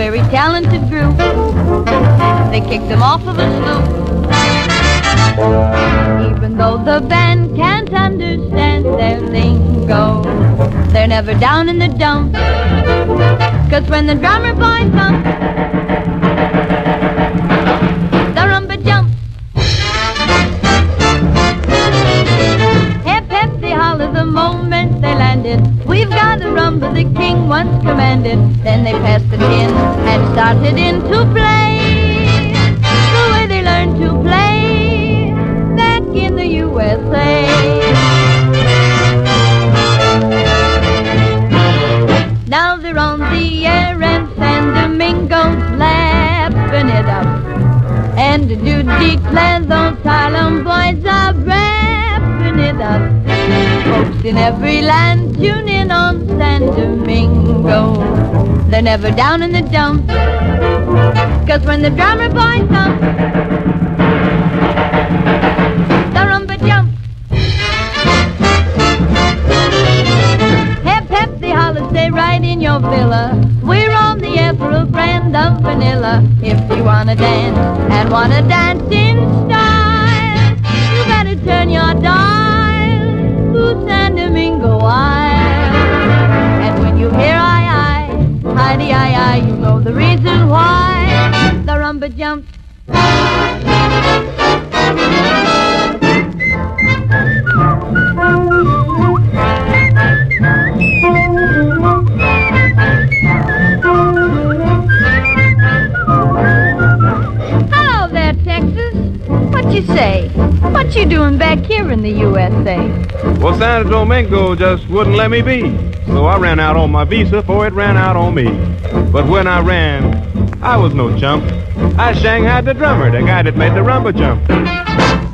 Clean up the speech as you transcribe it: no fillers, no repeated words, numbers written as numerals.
very talented group. They kicked them off of a sloop. Even though the band can't understand their lingo, they're never down in the dumps. 'Cause when the drummer boy comes, the rumba jumps. Hip hip they holler the moment they landed. We've got a rumba the king once commanded. Then they passed the tin and started in to play the way they learned to play back in the USA. Now they're on the air and San Domingo's lapping it up. And do declare those Harlem boys are wrapping it up. Folks in every land tune in on San Domingo. They're never down in the dumps. 'Cause when the drummer boy comes, the rumba jumps. Hip hip they holler, stay right in your villa. We're on the air for a brand of vanilla. If you wanna dance and wanna dance in style, you better turn your dial to San Domingo Wild. And when you hear aye, Heidi aye, you know the reason why the rumba jumps. Hello there, Texas. What you say? What you doing back here in the USA? Well, San Domingo just wouldn't let me be. So I ran out on my visa before it ran out on me. But when I ran, I was no chump. I shanghaied the drummer, the guy that made the rumba jump.